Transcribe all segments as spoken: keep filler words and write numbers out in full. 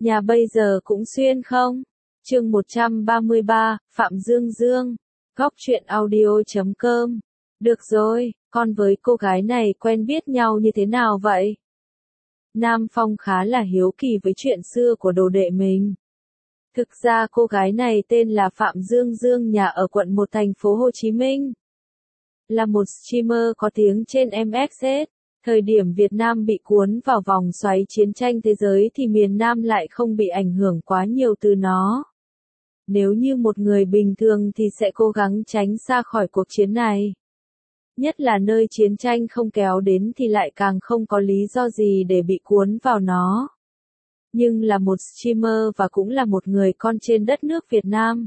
Nhà bây giờ cũng xuyên không? Chương một trăm ba mươi ba, Phạm Dương Dương. Góc truyện audio chấm com. Được rồi, con với cô gái này quen biết nhau như thế nào vậy? Nam Phong khá là hiếu kỳ với chuyện xưa của đồ đệ mình. Thực ra cô gái này tên là Phạm Dương Dương, nhà ở quận một thành phố Hồ Chí Minh. Là một streamer có tiếng trên em ích ét. Thời điểm Việt Nam bị cuốn vào vòng xoáy chiến tranh thế giới thì miền Nam lại không bị ảnh hưởng quá nhiều từ nó. Nếu như một người bình thường thì sẽ cố gắng tránh xa khỏi cuộc chiến này. Nhất là nơi chiến tranh không kéo đến thì lại càng không có lý do gì để bị cuốn vào nó. Nhưng là một streamer và cũng là một người con trên đất nước Việt Nam.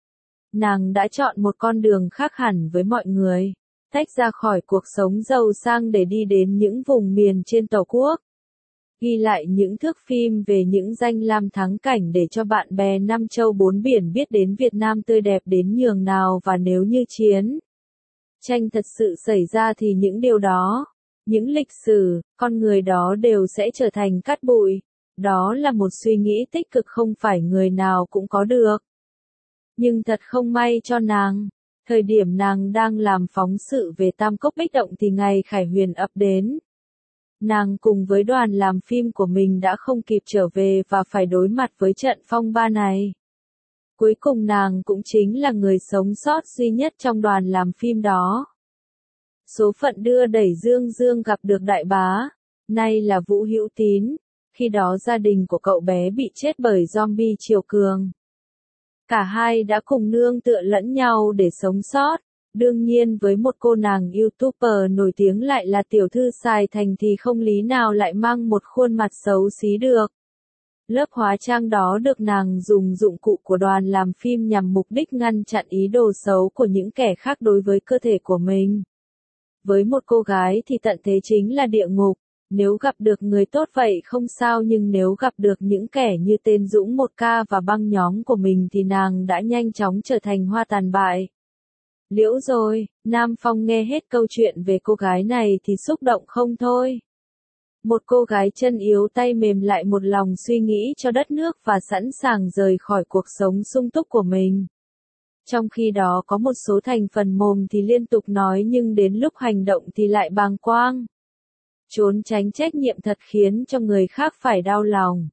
Nàng đã chọn một con đường khác hẳn với mọi người. Tách ra khỏi cuộc sống giàu sang để đi đến những vùng miền trên Tổ quốc. Ghi lại những thước phim về những danh lam thắng cảnh để cho bạn bè năm châu bốn biển biết đến Việt Nam tươi đẹp đến nhường nào, và nếu như chiến tranh thật sự xảy ra thì những điều đó, những lịch sử, con người đó đều sẽ trở thành cát bụi. Đó là một suy nghĩ tích cực không phải người nào cũng có được. Nhưng thật không may cho nàng. Thời điểm nàng đang làm phóng sự về Tam Cốc Bích Động thì ngày Khải Huyền ập đến. Nàng cùng với đoàn làm phim của mình đã không kịp trở về và phải đối mặt với trận phong ba này. Cuối cùng nàng cũng chính là người sống sót duy nhất trong đoàn làm phim đó. Số phận đưa đẩy Dương Dương gặp được đại bá, nay là Vũ Hữu Tín. Khi đó gia đình của cậu bé bị chết bởi zombie triều cường. Cả hai đã cùng nương tựa lẫn nhau để sống sót. Đương nhiên với một cô nàng YouTuber nổi tiếng lại là tiểu thư Sài Thành thì không lý nào lại mang một khuôn mặt xấu xí được. Lớp hóa trang đó được nàng dùng dụng cụ của đoàn làm phim nhằm mục đích ngăn chặn ý đồ xấu của những kẻ khác đối với cơ thể của mình. Với một cô gái thì tận thế chính là địa ngục. Nếu gặp được người tốt vậy không sao, nhưng nếu gặp được những kẻ như tên Dũng một K và băng nhóm của mình thì nàng đã nhanh chóng trở thành hoa tàn bại. Liễu rồi, Nam Phong nghe hết câu chuyện về cô gái này thì xúc động không thôi. Một cô gái chân yếu tay mềm lại một lòng suy nghĩ cho đất nước và sẵn sàng rời khỏi cuộc sống sung túc của mình. Trong khi đó có một số thành phần mồm thì liên tục nói nhưng đến lúc hành động thì lại bàng quang. Trốn tránh trách nhiệm thật khiến cho người khác phải đau lòng.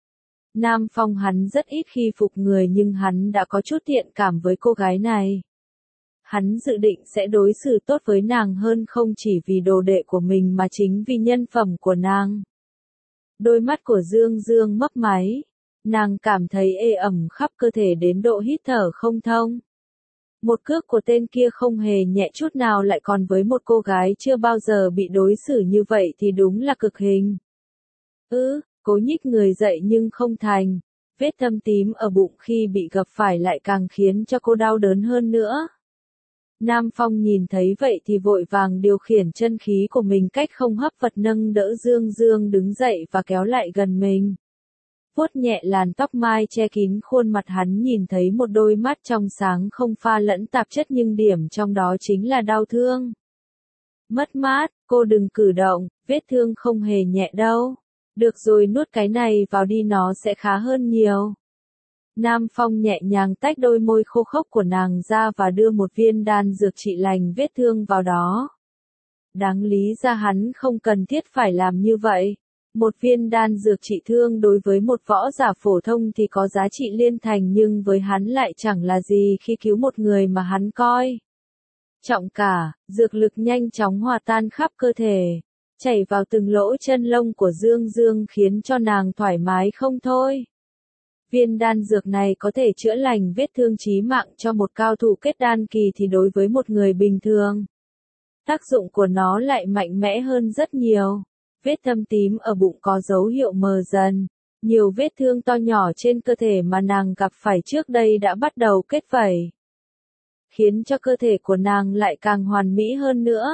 Nam Phong hắn rất ít khi phục người nhưng hắn đã có chút thiện cảm với cô gái này. Hắn dự định sẽ đối xử tốt với nàng hơn, không chỉ vì đồ đệ của mình mà chính vì nhân phẩm của nàng. Đôi mắt của Dương Dương mấp máy. Nàng cảm thấy ê ẩm khắp cơ thể đến độ hít thở không thông. Một cước của tên kia không hề nhẹ chút nào, lại còn với một cô gái chưa bao giờ bị đối xử như vậy thì đúng là cực hình. Ừ, cố nhích người dậy nhưng không thành. Vết thâm tím ở bụng khi bị gặp phải lại càng khiến cho cô đau đớn hơn nữa. Nam Phong nhìn thấy vậy thì vội vàng điều khiển chân khí của mình cách không hấp vật nâng đỡ Dương Dương đứng dậy và kéo lại gần mình. Vuốt nhẹ làn tóc mai che kín khuôn mặt, hắn nhìn thấy một đôi mắt trong sáng không pha lẫn tạp chất, nhưng điểm trong đó chính là đau thương. Mất mát, cô đừng cử động, vết thương không hề nhẹ đâu. Được rồi, nuốt cái này vào đi, nó sẽ khá hơn nhiều. Nam Phong nhẹ nhàng tách đôi môi khô khốc của nàng ra và đưa một viên đan dược trị lành vết thương vào đó. Đáng lý ra hắn không cần thiết phải làm như vậy. Một viên đan dược trị thương đối với một võ giả phổ thông thì có giá trị liên thành, nhưng với hắn lại chẳng là gì khi cứu một người mà hắn coi trọng cả. Dược lực nhanh chóng hòa tan khắp cơ thể, chảy vào từng lỗ chân lông của Dương Dương khiến cho nàng thoải mái không thôi. Viên đan dược này có thể chữa lành vết thương chí mạng cho một cao thủ kết đan kỳ thì đối với một người bình thường, tác dụng của nó lại mạnh mẽ hơn rất nhiều. Vết thâm tím ở bụng có dấu hiệu mờ dần. Nhiều vết thương to nhỏ trên cơ thể mà nàng gặp phải trước đây đã bắt đầu kết vảy, khiến cho cơ thể của nàng lại càng hoàn mỹ hơn nữa.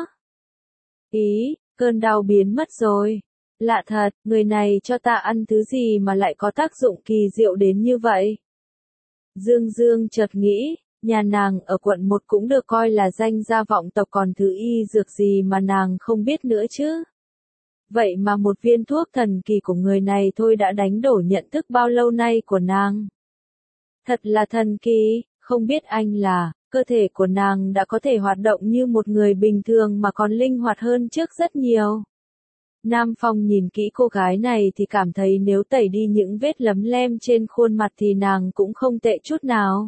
Ý, cơn đau biến mất rồi. Lạ thật, người này cho ta ăn thứ gì mà lại có tác dụng kỳ diệu đến như vậy? Dương Dương chợt nghĩ, nhà nàng ở quận một cũng được coi là danh gia vọng tộc, còn thứ y dược gì mà nàng không biết nữa chứ? Vậy mà một viên thuốc thần kỳ của người này thôi đã đánh đổ nhận thức bao lâu nay của nàng. Thật là thần kỳ, không biết anh là, cơ thể của nàng đã có thể hoạt động như một người bình thường mà còn linh hoạt hơn trước rất nhiều. Nam Phong nhìn kỹ cô gái này thì cảm thấy nếu tẩy đi những vết lấm lem trên khuôn mặt thì nàng cũng không tệ chút nào.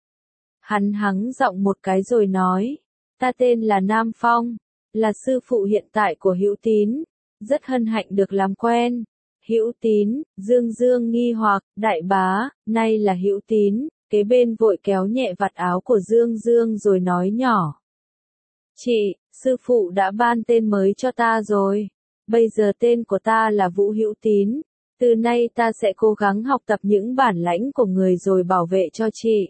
Hắn hắng giọng một cái rồi nói, ta tên là Nam Phong, là sư phụ hiện tại của Hữu Tín, rất hân hạnh được làm quen. Hữu Tín, Dương Dương nghi hoặc, đại bá, nay là Hữu Tín, kế bên vội kéo nhẹ vạt áo của Dương Dương rồi nói nhỏ. Chị, sư phụ đã ban tên mới cho ta rồi. Bây giờ tên của ta là Vũ Hữu Tín, từ nay ta sẽ cố gắng học tập những bản lãnh của người rồi bảo vệ cho chị.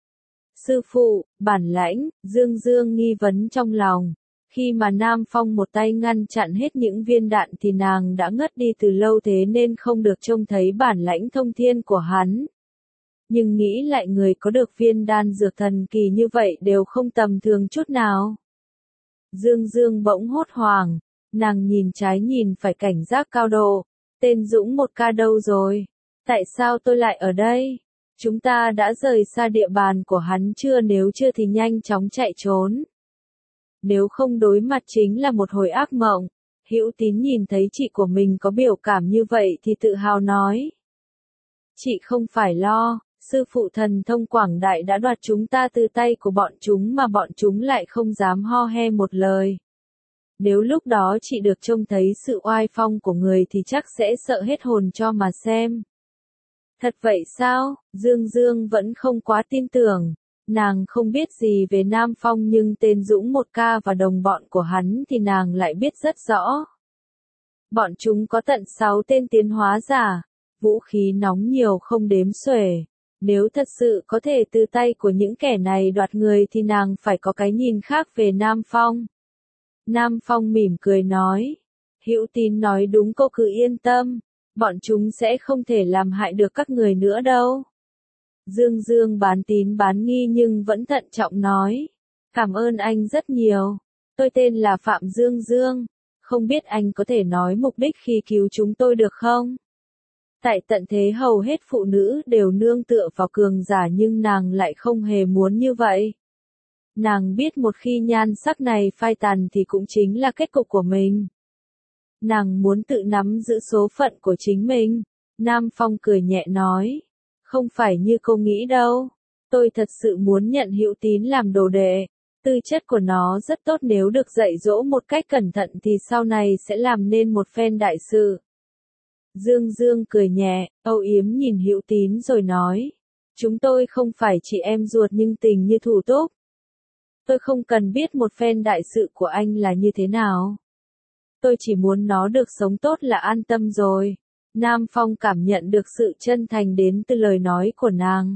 Sư phụ, bản lãnh, Dương Dương nghi vấn trong lòng. Khi mà Nam Phong một tay ngăn chặn hết những viên đạn thì nàng đã ngất đi từ lâu thế nên không được trông thấy bản lãnh thông thiên của hắn. Nhưng nghĩ lại người có được viên đan dược thần kỳ như vậy đều không tầm thường chút nào. Dương Dương bỗng hốt hoảng, nàng nhìn trái nhìn phải cảnh giác cao độ. Tên Dũng một ca đâu rồi? Tại sao tôi lại ở đây? Chúng ta đã rời xa địa bàn của hắn chưa, nếu chưa thì nhanh chóng chạy trốn. Nếu không đối mặt chính là một hồi ác mộng. Hữu Tín nhìn thấy chị của mình có biểu cảm như vậy thì tự hào nói. Chị không phải lo, sư phụ thần thông quảng đại đã đoạt chúng ta từ tay của bọn chúng mà bọn chúng lại không dám ho he một lời. Nếu lúc đó chị được trông thấy sự oai phong của người thì chắc sẽ sợ hết hồn cho mà xem. Thật vậy sao? Dương Dương vẫn không quá tin tưởng. Nàng không biết gì về Nam Phong nhưng tên Dũng một ca và đồng bọn của hắn thì nàng lại biết rất rõ. Bọn chúng có tận sáu tên tiến hóa giả, vũ khí nóng nhiều không đếm xuể. Nếu thật sự có thể từ tay của những kẻ này đoạt người thì nàng phải có cái nhìn khác về Nam Phong. Nam Phong mỉm cười nói. Hữu Tín nói đúng, cô cứ yên tâm. Bọn chúng sẽ không thể làm hại được các người nữa đâu. Dương Dương bán tín bán nghi nhưng vẫn thận trọng nói. Cảm ơn anh rất nhiều. Tôi tên là Phạm Dương Dương. Không biết anh có thể nói mục đích khi cứu chúng tôi được không? Tại tận thế hầu hết phụ nữ đều nương tựa vào cường giả nhưng nàng lại không hề muốn như vậy. Nàng biết một khi nhan sắc này phai tàn thì cũng chính là kết cục của mình. Nàng muốn tự nắm giữ số phận của chính mình. Nam Phong cười nhẹ nói. Không phải như cô nghĩ đâu. Tôi thật sự muốn nhận Hữu Tín làm đồ đệ. Tư chất của nó rất tốt, nếu được dạy dỗ một cách cẩn thận thì sau này sẽ làm nên một phen đại sự. Dương Dương cười nhẹ, âu yếm nhìn Hữu Tín rồi nói. Chúng tôi không phải chị em ruột nhưng tình như thủ túc. Tôi không cần biết một phen đại sự của anh là như thế nào. Tôi chỉ muốn nó được sống tốt là an tâm rồi. Nam Phong cảm nhận được sự chân thành đến từ lời nói của nàng.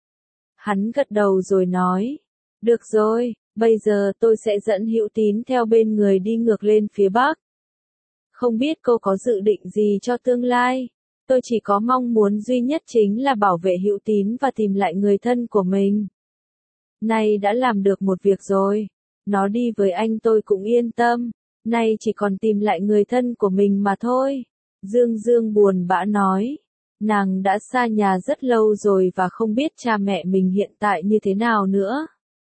Hắn gật đầu rồi nói. Được rồi, bây giờ tôi sẽ dẫn Hữu Tín theo bên người đi ngược lên phía Bắc. Không biết cô có dự định gì cho tương lai? Tôi chỉ có mong muốn duy nhất chính là bảo vệ Hữu Tín và tìm lại người thân của mình. Nay đã làm được một việc rồi. Nó đi với anh tôi cũng yên tâm. Nay chỉ còn tìm lại người thân của mình mà thôi. Dương Dương buồn bã nói. Nàng đã xa nhà rất lâu rồi và không biết cha mẹ mình hiện tại như thế nào nữa.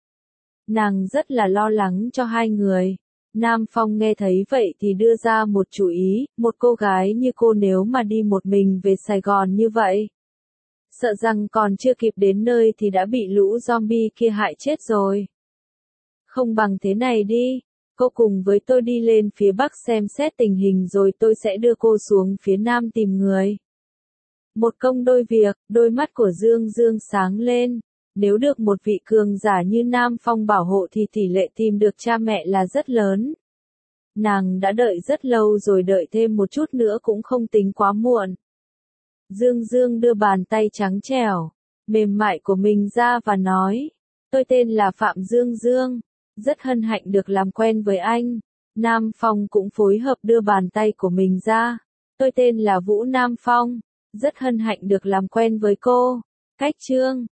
Nàng rất là lo lắng cho hai người. Nam Phong nghe thấy vậy thì đưa ra một chủ ý, một cô gái như cô nếu mà đi một mình về Sài Gòn như vậy. Sợ rằng còn chưa kịp đến nơi thì đã bị lũ zombie kia hại chết rồi. Không bằng thế này đi, cô cùng với tôi đi lên phía Bắc xem xét tình hình rồi tôi sẽ đưa cô xuống phía Nam tìm người. Một công đôi việc, đôi mắt của Dương Dương sáng lên. Nếu được một vị cường giả như Nam Phong bảo hộ thì tỷ lệ tìm được cha mẹ là rất lớn. Nàng đã đợi rất lâu rồi, đợi thêm một chút nữa cũng không tính quá muộn. Dương Dương đưa bàn tay trắng trẻo, mềm mại của mình ra và nói. Tôi tên là Phạm Dương Dương. Rất hân hạnh được làm quen với anh. Nam Phong cũng phối hợp đưa bàn tay của mình ra. Tôi tên là Vũ Nam Phong. Rất hân hạnh được làm quen với cô. Cách chương